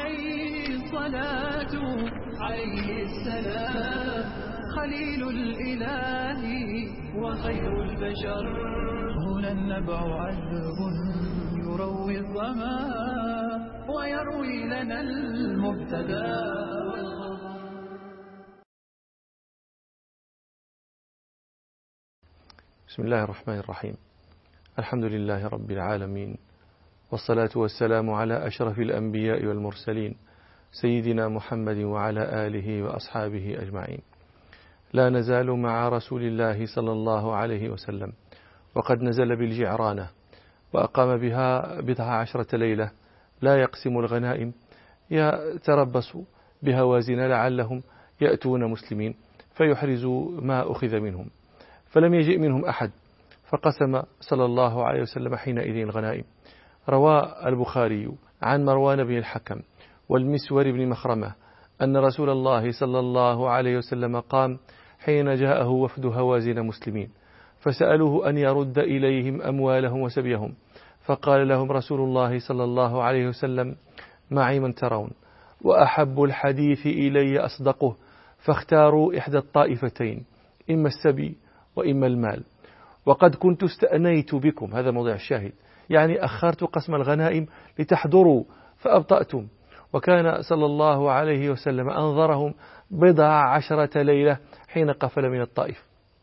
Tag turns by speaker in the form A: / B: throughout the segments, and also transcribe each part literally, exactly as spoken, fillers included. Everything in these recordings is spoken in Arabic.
A: عليه الصلاة عليه السلام خليل الإله وخير البشر. هنا النبع عذب يروي الظما ويروي لنا المبتدى والخبر.
B: بسم الله الرحمن الرحيم. الحمد لله رب العالمين، والصلاة والسلام على أشرف الأنبياء والمرسلين سيدنا محمد وعلى آله وأصحابه أجمعين. لا نزال مع رسول الله صلى الله عليه وسلم، وقد نزل بالجعرانة وأقام بها بضع عشرة ليلة لا يقسم الغنائم، يتربص بهوازن لعلهم يأتون مسلمين فيحرزوا ما أخذ منهم، فلم يجئ منهم أحد فقسم صلى الله عليه وسلم حينئذ الغنائم. روى البخاري عن مروان بن الحكم والمسور بن مخرمة أن رسول الله صلى الله عليه وسلم قام حين جاءه وفد هوازن مسلمين فسألوه أن يرد إليهم أموالهم وسبيهم، فقال لهم رسول الله صلى الله عليه وسلم: معي من ترون، وأحب الحديث إلي أصدقه، فاختاروا إحدى الطائفتين، إما السبي وإما المال، وقد كنت استأنيت بكم. هذا موضع الشاهد، يعني أخرت قسم الغنائم لتحضروا فأبطأتم. وكان صلى الله عليه وسلم أنظرهم بضع عشرة ليلة حين قفل من الطائف.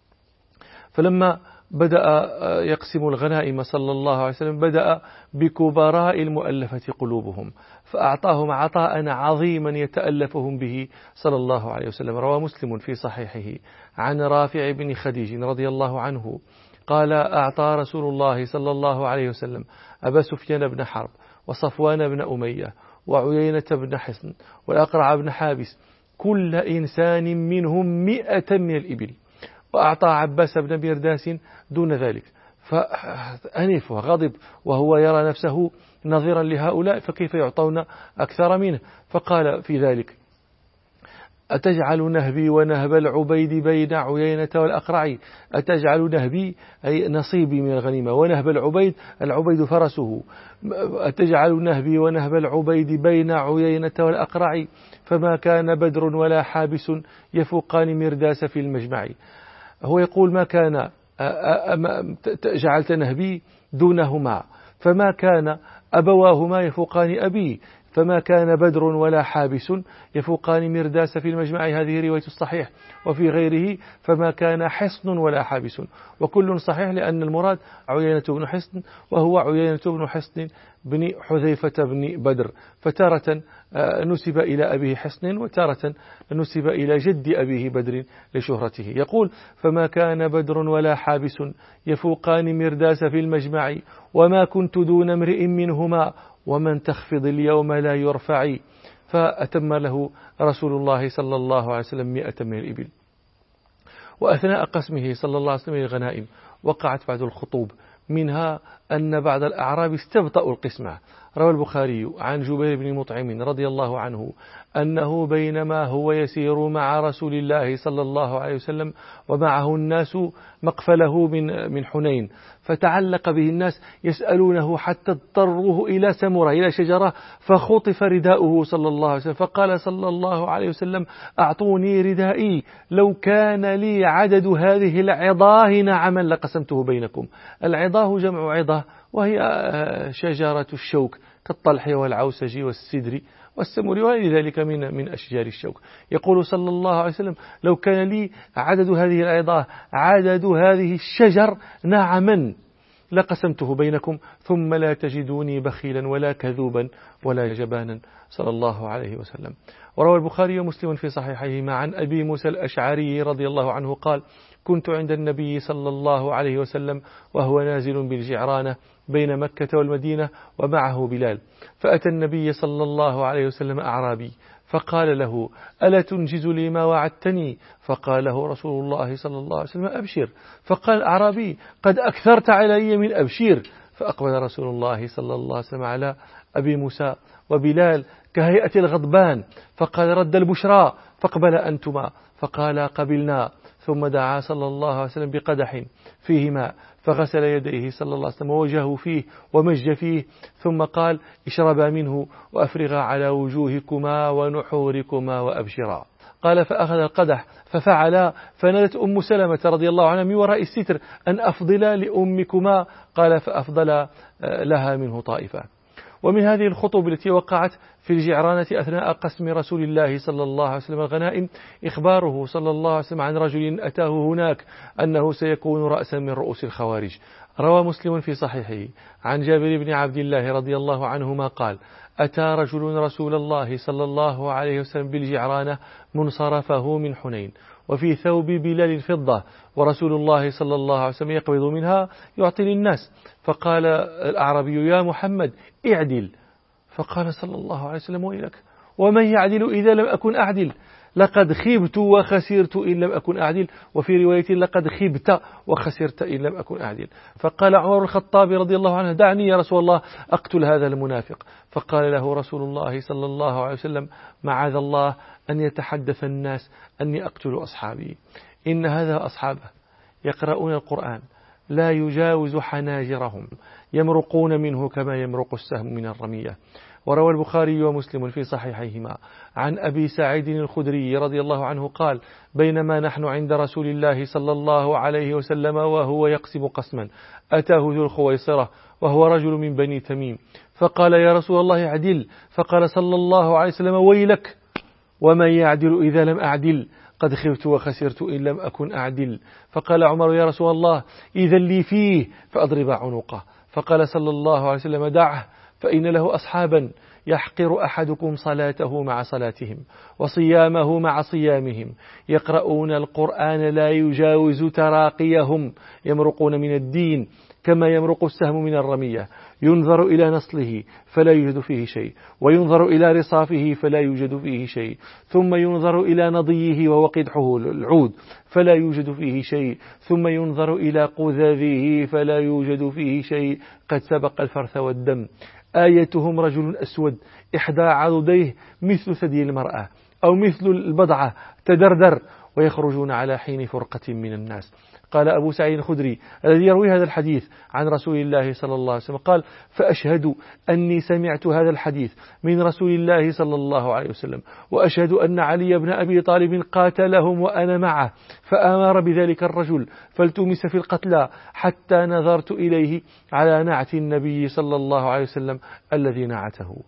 B: فلما بدأ يقسم الغنائم صلى الله عليه وسلم بدأ بكبراء المؤلفة قلوبهم، فأعطاهم عطاء عظيما يتألفهم به صلى الله عليه وسلم. روى مسلم في صحيحه عن رافع بن خديج رضي الله عنه قال: أعطى رسول الله صلى الله عليه وسلم أبا سفيان بن حرب وصفوان بن أمية وعيينة بن حصن والأقرع بن حابس كل إنسان منهم مئة من الإبل، وأعطى عباس بن مرداس دون ذلك. فأنف وغضب وهو يرى نفسه نظيرا لهؤلاء، فكيف يعطون أكثر منه؟ فقال في ذلك: أتجعل نهبي ونهب العبيد بين عيينة والأقرع؟ أتجعل نهبي أي نصيبي من الغنيمة، ونهب العبيد العبيد فرسه، أتجعل نهبي ونهب العبيد بين عيينة والأقرع؟ فما كان بدر ولا حابس يفوقان مرداس في المجمع. هو يقول: ما كان جعلت نهبي دونهما، فما كان أبواهما يفوقان أبي، فما كان بدر ولا حابس يفوقان مرداس في المجمع. هذه رواية الصحيح. وفي غيره: فما كان حصن ولا حابس. وكل صحيح، لأن المراد عيينة بن حصن، وهو عيينة بن حصن بن حذيفة بن بدر، فتارة نسب إلى أبيه حصن وتارة نسب إلى جد أبيه بدر لشهرته. يقول: فما كان بدر ولا حابس يفوقان مرداس في المجمع، وما كنت دون امرئ منهما، ومن تخفض اليوم لا يرفع. فأتم له رسول الله صلى الله عليه وسلم مئة من الإبل. وأثناء قسمه صلى الله عليه وسلم الغنائم وقعت بعض الخطوب، منها أن بعض الأعراب استبطأوا القسمة. روى البخاري عن جبير بن مطعم رضي الله عنه أنه بينما هو يسير مع رسول الله صلى الله عليه وسلم ومعه الناس مقفله من من حنين، فتعلق به الناس يسألونه حتى اضطروه إلى سمرة، إلى شجرة، فخطف رداؤه صلى الله عليه وسلم، فقال صلى الله عليه وسلم: أعطوني ردائي، لو كان لي عدد هذه العظاه نعما لقسمته بينكم. العظاه جمع عظة، وهي شجرة الشوك كالطلح والعوسج والسدر والسمر وغير ذلك من من أشجار الشوك. يقول صلى الله عليه وسلم: لو كان لي عدد هذه العظاه عدد هذه الشجر نعما لقسمته بينكم، ثم لا تجدوني بخيلا ولا كذوبا ولا جبانا، صلى الله عليه وسلم. وروى البخاري ومسلم في صحيحيهما عن أبي موسى الأشعري رضي الله عنه قال: كنت عند النبي صلى الله عليه وسلم وهو نازل بالجعرانة بين مكة والمدينة ومعه بلال، فأتى النبي صلى الله عليه وسلم أعرابي فقال له: ألا تنجز لي ما وعدتني؟ فقال له رسول الله صلى الله عليه وسلم: أبشر. فقال الأعرابي: قد أكثرت علي من أبشر. فأقبل رسول الله صلى الله عليه وسلم على أبي موسى وبلال كهيئة الغضبان، فقال: رد البشرى، فاقبل أنتما. فقال: قبلنا. ثم دعا صلى الله عليه وسلم بقدح فيه ماء فغسل يديه صلى الله عليه وسلم ووجهه فيه ومج فيه، ثم قال اشربا منه وأفرغا على وجوهكما ونحوركما وأبشرا. قال فأخذ القدح ففعلا، فنادت أم سلمة رضي الله عنها من وراء الستر أن أفضل لأمكما، قال فأفضل لها منه طائفة. ومن هذه الخطب التي وقعت في الجعرانة أثناء قسم رسول الله صلى الله عليه وسلم الغنائم إخباره صلى الله عليه وسلم عن رجل أتاه هناك أنه سيكون رأسا من رؤوس الخوارج. روى مسلم في صحيحه عن جابر بن عبد الله رضي الله عنهما قال أتى رجل رسول الله صلى الله عليه وسلم بالجعرانة منصرفه من حنين وفي ثوب بلال فضة، ورسول الله صلى الله عليه وسلم يقبض منها يعطي للناس، فقال الأعرابي يا محمد اعدل، فقال صلى الله عليه وسلم ويلك ومن يعدل إذا لم أكن أعدل، لقد خبت وخسرت إن لم أكن أعدل، وفي رواية لقد خبت وخسرت إن لم أكن أعدل. فقال عمر الخطاب رضي الله عنه دعني يا رسول الله أقتل هذا المنافق، فقال له رسول الله صلى الله عليه وسلم معاذ الله أن يتحدث الناس أني أقتل أصحابي، إن هذا أصحابه يقرؤون القرآن لا يجاوز حناجرهم يمرقون منه كما يمرق السهم من الرمية. وروى البخاري ومسلم في صحيحيهما عن أبي سعيد الخدري رضي الله عنه قال بينما نحن عند رسول الله صلى الله عليه وسلم وهو يقسم قسما أتاه ذو الخويصرة وهو رجل من بني تميم فقال يا رسول الله اعدل، فقال صلى الله عليه وسلم ويلك ومن يعدل إذا لم أعدل، قد خبت وخسرت إن لم أكن أعدل. فقال عمر يا رسول الله إذا لي فيه فأضرب عنقه، فقال صلى الله عليه وسلم دعه فإن له أصحابا يحقر أحدكم صلاته مع صلاتهم وصيامه مع صيامهم، يقرؤون القرآن لا يجاوز تراقيهم، يمرقون من الدين كما يمرق السهم من الرمية، ينظر إلى نصله فلا يوجد فيه شيء، وينظر إلى رصافه فلا يوجد فيه شيء، ثم ينظر إلى نضيه وهو قدحه العود فلا يوجد فيه شيء، ثم ينظر إلى قذاذه فلا يوجد فيه شيء، قد سبق الفرث والدم. آيتهم رجل أسود إحدى عضديه مثل ثدي المرأة أو مثل البضعة تدردر، ويخرجون على حين فرقة من الناس. قال أبو سعيد الخدري الذي يروي هذا الحديث عن رسول الله صلى الله عليه وسلم قال فأشهد أني سمعت هذا الحديث من رسول الله صلى الله عليه وسلم، وأشهد أن علي بن أبي طالب قاتلهم وأنا معه، فأمر بذلك الرجل فالتمس في القتلى حتى نظرت إليه على نعت النبي صلى الله عليه وسلم الذي نعته.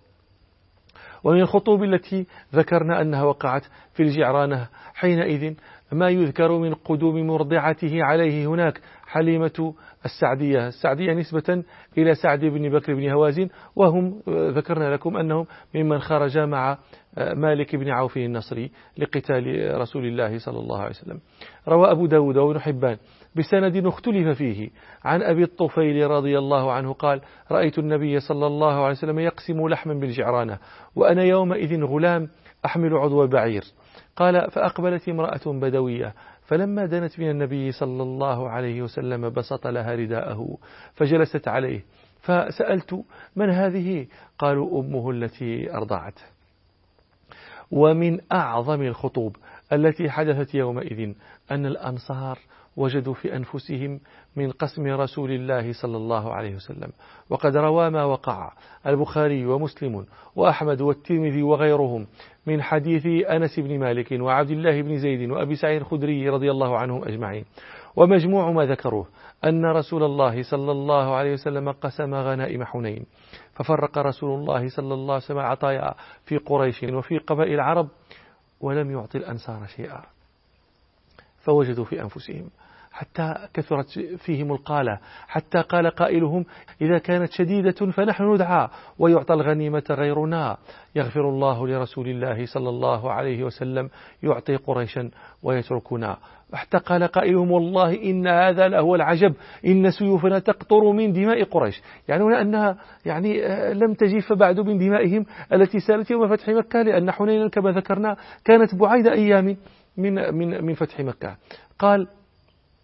B: ومن الخطوب التي ذكرنا أنها وقعت في الجعرانة حينئذ ما يذكر من قدوم مرضعته عليه هناك حليمة السعدية، السعدية نسبة إلى سعد بن بكر بن هوازن، وهم ذكرنا لكم أنهم ممن خرج مع مالك بن عوف النصري لقتال رسول الله صلى الله عليه وسلم. روى أبو داود وابن حبان بسند اختلف فيه عن أبي الطفيل رضي الله عنه قال رأيت النبي صلى الله عليه وسلم يقسم لحما بالجعرانة وأنا يومئذ غلام أحمل عضو بعير. قال فأقبلت امرأة بدوية فلما دنت من النبي صلى الله عليه وسلم بسط لها رداءه فجلست عليه، فسألت من هذه؟ قالوا أمه التي أرضعته. ومن أعظم الخطوب التي حدثت يومئذ أن الأنصار وجدوا في أنفسهم من قسم رسول الله صلى الله عليه وسلم، وقد روى ما وقع البخاري ومسلم وأحمد والترمذي وغيرهم من حديث أنس بن مالك وعبد الله بن زيد وأبي سعيد الخدري رضي الله عنهم أجمعين. ومجموع ما ذكروه أن رسول الله صلى الله عليه وسلم قسم غنائم حنين، ففرق رسول الله صلى الله عليه وسلم عطايا في قريش وفي قبائل العرب ولم يعطي الأنصار شيئا، فوجدوا في أنفسهم حتى كثرت فيهم القالة، حتى قال قائلهم إذا كانت شديدة فنحن ندعى ويعطى الغنيمة غيرنا، يغفر الله لرسول الله صلى الله عليه وسلم يعطي قريشا ويتركنا. حتى قال قائلهم والله إن هذا لهو العجب، إن سيوفنا تقطر من دماء قريش، يعني أنها يعني لم تجف بعد من دمائهم التي سالت يوم فتح مكة، لأن حنين كما ذكرنا كانت بعيد أيام من من من فتح مكة. قال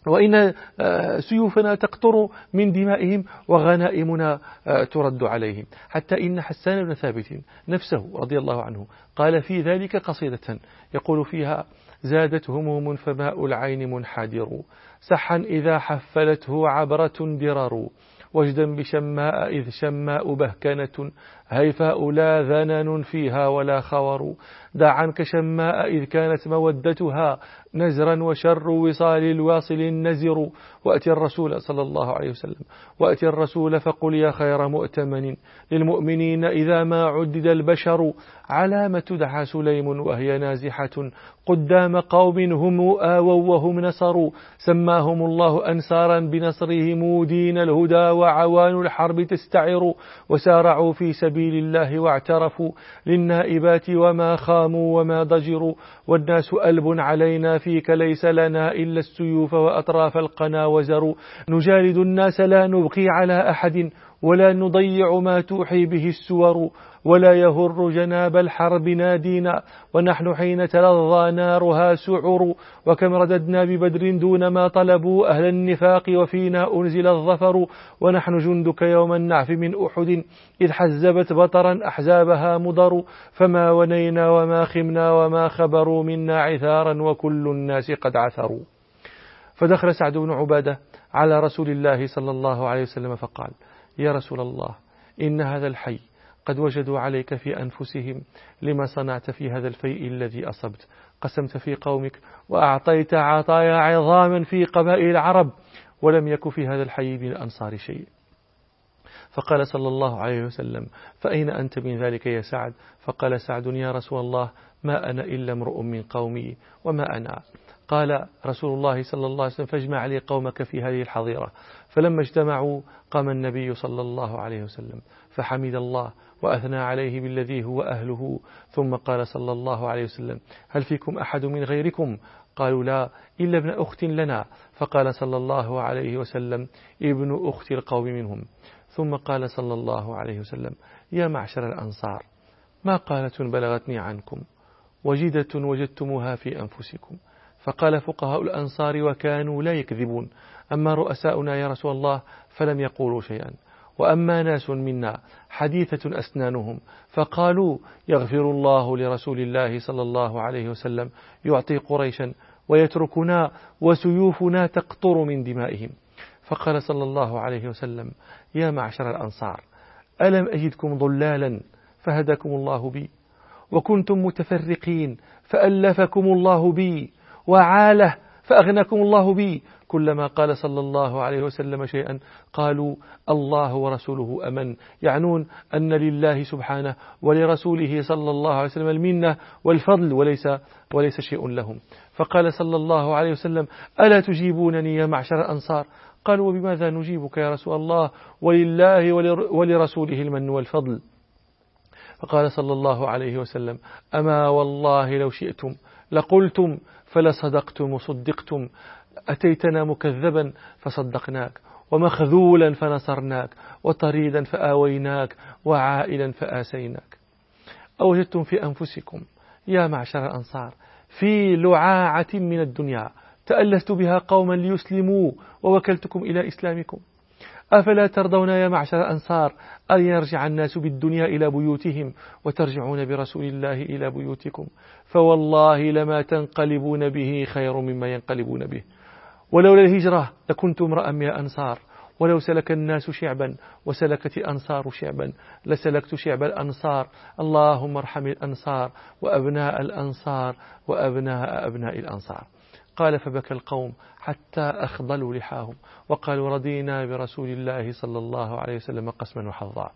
B: وإن سيوفنا تقطر من دمائهم وغنائمنا ترد عليهم. حتى إن حسان بن ثابت نفسه رضي الله عنه قال في ذلك قصيدة يقول فيها: زادت هموم فماء العين منحدر، سحا إذا حفلته عبرة درر، وجدا بشماء إذ شماء بهكنة، هيفاء لا ذنن فيها ولا خور، دع عنك شماء إذ كانت مودتها، نزرا وشر وصال الواصل النزر، وأتي الرسول صلى الله عليه وسلم وأتي الرسول فقل يا خير مؤتمن للمؤمنين إذا ما عدد البشر، على ما تدعى سليم وهي نازحة قدام قوم هم آووا وهم نصروا، سماهم الله أنصارا بنصرهم دين الهدى وعوان الحرب تستعر، وسارعوا في سبيل الله واعترفوا للنائبات وما خاموا وما ضجروا، والناس ألب علينا فيك ليس لنا إلا السيوف وأطراف القنا وزروا، نجالد الناس لا نبقي على أحد ولا نضيع ما توحي به السور، ولا يهر جناب الحرب نادينا ونحن حين تلظى نارها سعر، وكم رددنا ببدر دون ما طلبوا أهل النفاق وفينا أنزل الظفر، ونحن جندك يوم النعف من أحد إذ حزبت بطرا أحزابها مضر، فما ونينا وما خمنا وما خبروا منا عثارا وكل الناس قد عثروا. فدخل سعد بن عبادة على رسول الله صلى الله عليه وسلم فقال: يا رسول الله، إن هذا الحي قد وجدوا عليك في أنفسهم لما صنعت في هذا الفيء الذي أصبت، قسمت في قومك وأعطيت عطايا عظاما في قبائل العرب، ولم يك في هذا الحي من الأنصار شيء. فقال صلى الله عليه وسلم: فأين أنت من ذلك يا سعد؟ فقال سعد: يا رسول الله، ما أنا إلا امرؤ من قومي وما أنا. قال رسول الله صلى الله عليه وسلم: فاجمع لي قومك في هذه الحظيرة. فلما اجتمعوا قام النبي صلى الله عليه وسلم فحمد الله وأثنى عليه بالذي هو أهله، ثم قال صلى الله عليه وسلم: هل فيكم أحد من غيركم؟ قالوا: لا إلا ابن أخت لنا. فقال صلى الله عليه وسلم: ابن أخت القوم منهم. ثم قال صلى الله عليه وسلم: يا معشر الأنصار، ما قالة بلغتني عنكم وجدة وجدتموها في أنفسكم. فقال فقهاء الأنصار وكانوا لا يكذبون: أما رؤساؤنا يا رسول الله فلم يقولوا شيئا، وأما ناس منا حديثة أسنانهم فقالوا: يغفر الله لرسول الله صلى الله عليه وسلم يعطي قريشا ويتركنا وسيوفنا تقطر من دمائهم. فقال صلى الله عليه وسلم: يا معشر الأنصار، ألم أجدكم ضلالا فهدكم الله بي، وكنتم متفرقين فألفكم الله بي، وعاله فأغنكم الله بي. كلما قال صلى الله عليه وسلم شيئا قالوا: الله ورسوله أمن، يعنون أن لله سبحانه ولرسوله صلى الله عليه وسلم المنة والفضل وليس, وليس شيء لهم. فقال صلى الله عليه وسلم: ألا تجيبونني يا معشر الأنصار؟ قالوا: وبماذا نجيبك يا رسول الله؟ ولله ولرسوله المن والفضل. فقال صلى الله عليه وسلم: أما والله لو شئتم لقلتم فلصدقتم وصدقتم، أتيتنا مكذبا فصدقناك، ومخذولا فنصرناك، وطريدا فآويناك، وعائلا فآسيناك. أوجدتم في أنفسكم يا معشر الأنصار في لعاعة من الدنيا تألفت بها قوما ليسلموا ووكلتكم إلى إسلامكم؟ أفلا ترضون يا معشر الأنصار أن يرجع الناس بالدنيا إلى بيوتهم وترجعون برسول الله إلى بيوتكم؟ فوالله لما تنقلبون به خير مما ينقلبون به. ولولا الهجرة لكنت امرأ من الأنصار، ولو سلك الناس شعبا وسلكت الأنصار شعبا لسلكت شعب الأنصار. اللهم ارحم الأنصار وأبناء الأنصار وأبناء أبناء الأنصار. قال فبكى القوم حتى أخضلوا لحاهم وقالوا: رضينا برسول الله صلى الله عليه وسلم قسما وحظا.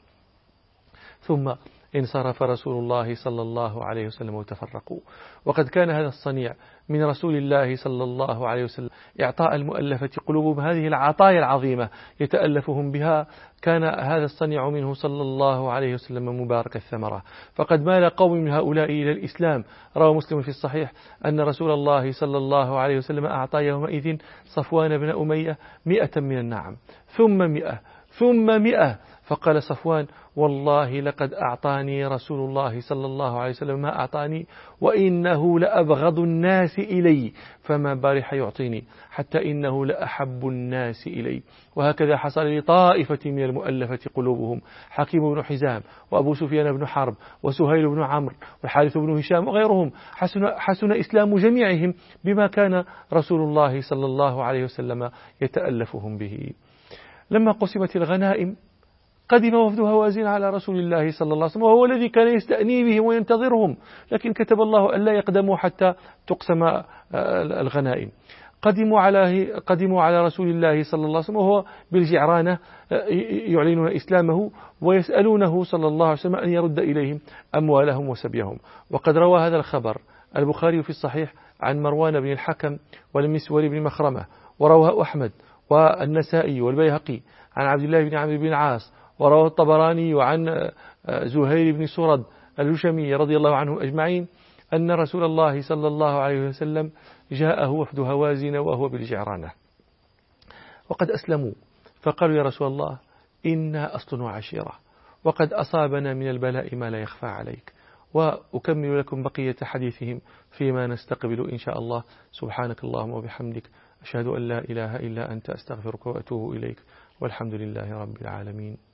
B: ثم انصرف رسول الله صلى الله عليه وسلم وتفرقوا. وقد كان هذا الصنيع من رسول الله صلى الله عليه وسلم إعطاء المؤلفة قلوبهم هذه العطايا العظيمة يتألفهم بها. كان هذا الصنيع منه صلى الله عليه وسلم مبارك الثمرة، فقد مال قوم من هؤلاء إلى الإسلام. روى مسلم في الصحيح أن رسول الله صلى الله عليه وسلم أعطى يومئذ صفوان بن أمية مئة من النعم، ثم مئة ثم مئة، فقال صفوان: والله لقد أعطاني رسول الله صلى الله عليه وسلم ما أعطاني، وإنه لأبغض الناس إلي، فما بارح يعطيني، حتى إنه لأحب الناس إلي. وهكذا حصل لطائفة من المؤلفة قلوبهم: حكيم بن حزام، وأبو سفيان بن حرب، وسهيل بن عمرو، والحارث بن هشام، وغيرهم. حسن, حسن إسلام جميعهم بما كان رسول الله صلى الله عليه وسلم يتألفهم به. لما قسمت الغنائم قدم وفد هوازن على رسول الله صلى الله عليه وسلم، وهو الذي كان يستأني بهم وينتظرهم، لكن كتب الله ألا يقدموا حتى تقسم الغنائم. قدموا على قدموا على رسول الله صلى الله عليه وسلم وهو بالجعرانة يعلنون إسلامه، ويسألونه صلى الله عليه وسلم أن يرد إليهم أموالهم وسبيهم. وقد روى هذا الخبر البخاري في الصحيح عن مروان بن الحكم والمسور بن مخرمة، ورواه أحمد والنسائي والبيهقي عن عبد الله بن عمرو بن العاص، ورواه الطبراني عن زهير بن سرد الهشمي رضي الله عنه أجمعين أن رسول الله صلى الله عليه وسلم جاءه وفد هوازن وهو بالجعرانة وقد أسلموا، فقالوا: يا رسول الله، إنا أصل وعشيرة، وقد أصابنا من البلاء ما لا يخفى عليك. وأكمل لكم بقية حديثهم فيما نستقبل إن شاء الله. سبحانك اللهم وبحمدك، أشهد أن لا إله إلا أنت، أستغفرك وأتوب إليك، والحمد لله رب العالمين.